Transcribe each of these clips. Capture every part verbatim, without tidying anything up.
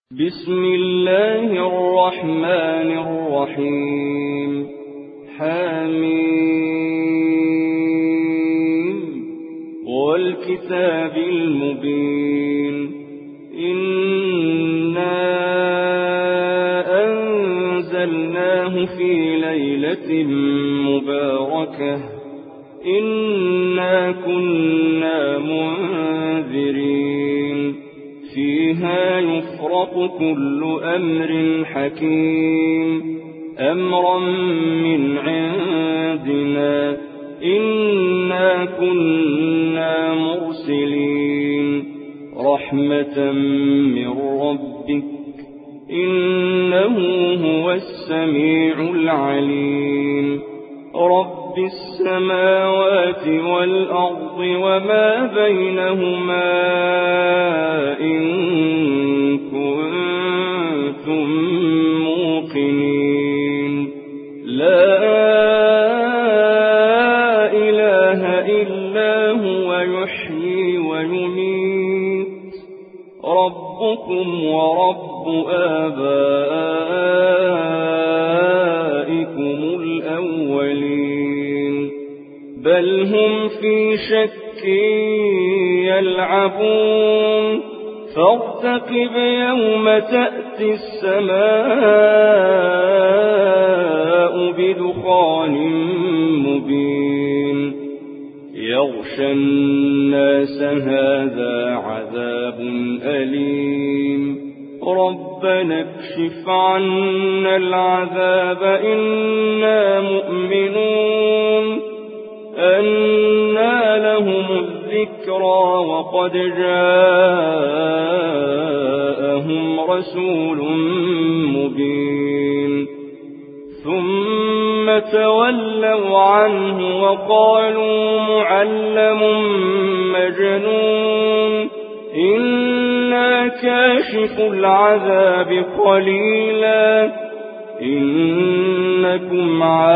بسم الله الرحمن الرحيم. حميم والكتاب المبين. إنا أنزلناه في ليلة مباركة إنا كنا منذرين فيها يفرق كل أمر حكيم أمرا من عندنا إنا كنا مرسلين رحمة من ربك إنه هو السميع العليم. رب السماوات والأرض وما بينهما إن كنتم موقنين. لا إله إلا هو يحيي ويميت ربكم ورب آبائكم الأولين بل هم في شك يلعبون فارتقب يوم تأتي السماء بدخان مبين يغشى الناس هذا عذاب أليم ربنا اكشف عنا العذاب إنا مؤمنون. أنى لهم الذكرى وقد جاءهم رسول مبين ثم تولوا عنه وقالوا معلم مجنون إنا كاشف العذاب قليلا إنكم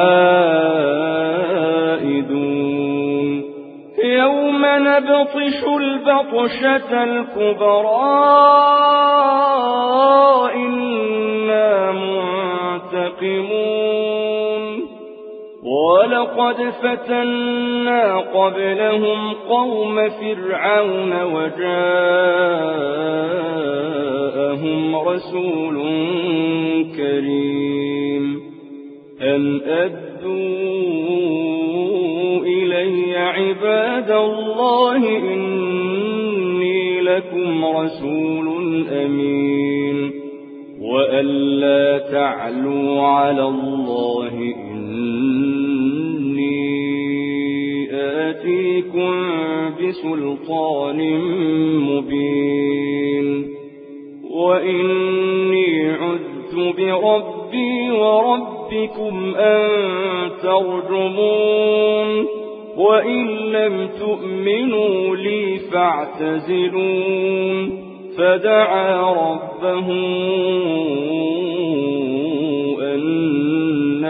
عائدون. يوم نبطش البطشة الكبرى إنا منتقمون ولقد فتنا قبلهم قوم فرعون وجاءهم رسول كريم أن أدوا إلي عباد الله إني لكم رسول أمين وأن لا تعلوا على الله إني آتيكم بسلطان مبين وإني عذت بربي وربكم أن ترجمون وإن لم تؤمنوا لي فاعتزلون. فدعا ربه أن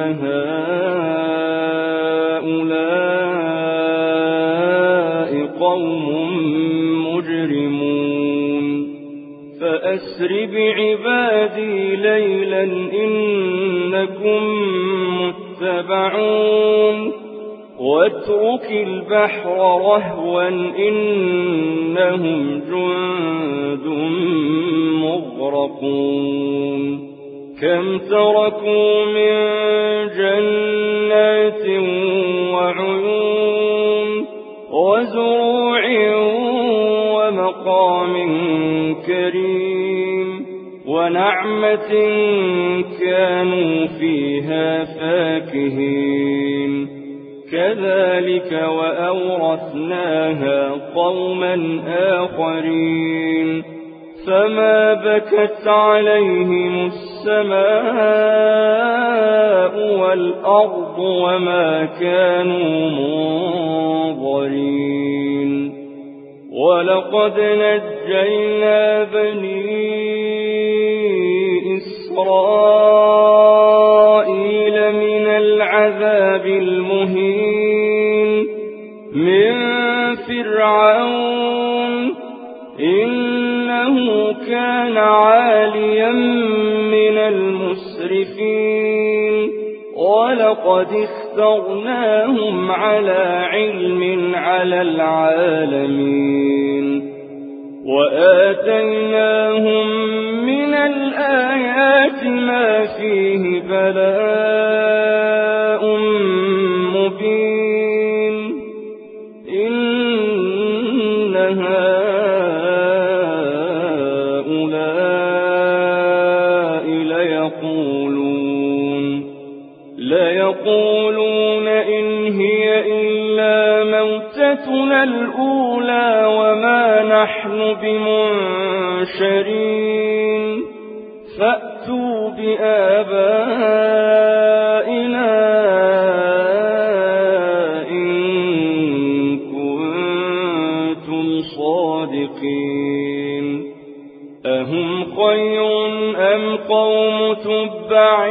هؤلاء قوم مجرمون فأسر بعبادي ليلا إنكم متبعون واترك البحر رهوا إنهم جند مغرقون كم تركوا من جنات وعيون وزروع ومقام كريم ونعمة كانوا فيها فاكهين كذلك وأورثناها قوما آخرين فما بكت عليهم السماء والأرض وما كانوا منظرين. ولقد نجينا بني إسرائيل من العذاب المهين من فرعون إنه كان كان عاليا من المسرفين ولقد اخترناهم على علم على العالمين وآتيناهم من الآيات ما فيه بلاء مبين إن هؤلاء ليقولون ليقولون إن هي إلا موتتنا الأولى وما نحن بمنشرين فأتوا بآبائنا إن كنتم صادقين أهم خير أم قوم تبع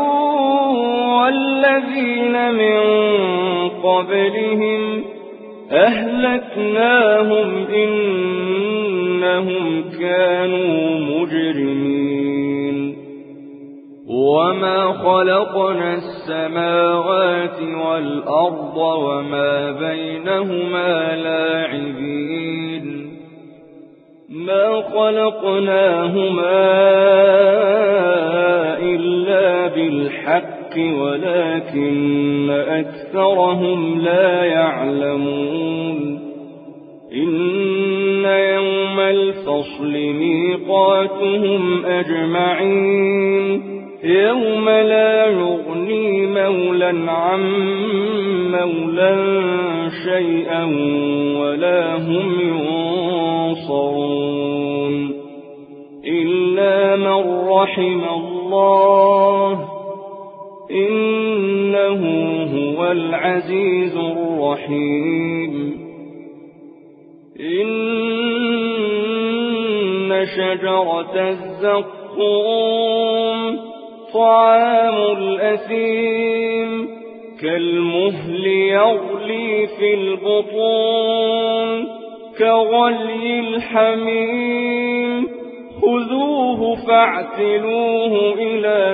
والذين من قبلهم أهلكناهم إنهم كانوا مجرمين وما خلقنا السماوات والأرض وما بينهما لاعبين ما خلقناهما إلا بالحق ولكن أكثرهم لا يعلمون إن يوم الفصل ميقاتهم أجمعين يوم لا يغني مولا عن مولا شيئا ولا هم ينصرون إلا من رحم الله إنه هو العزيز الرحيم إن شجرة الزقوم طعام الأثيم كالمهل يغلي في البطون كغلي الحميم خذوه فاعتلوه إلى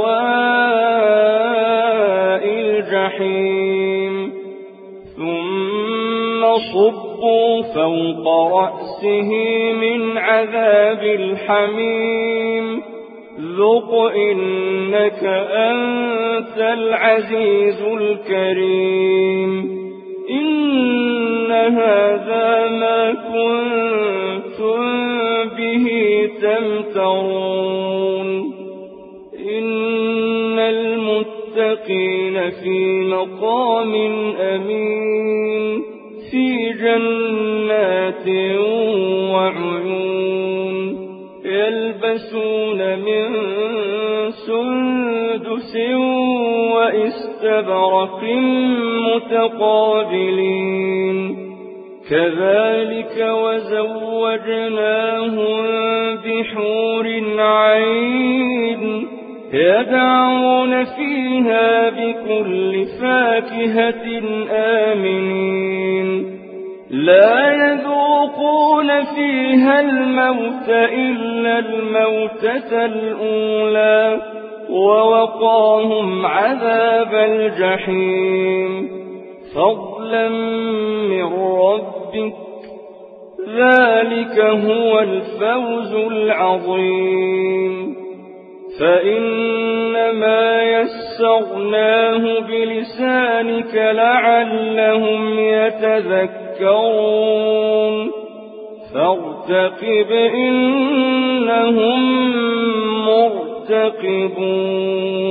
سواء الجحيم ثم صبوا فوق رأسه من عذاب الحميم ذق إنك أنت العزيز الكريم إن هذا ما كنتم به تمترون إن المتقين في مقام أمين في جنات وعيون يلبسون من سندس وإستبرق متقابلين كذلك وزوجناهم بحور عين يدعون فيها بكل فاكهة آمنين لا يذوقون فيها الموت إلا الموتة الأولى ووقاهم عذاب الجحيم فضلا من ربك ذلك هو الفوز العظيم فإنما يسرناه بلسانك لعلهم يتذكرون فارتقب إنهم مرتقبون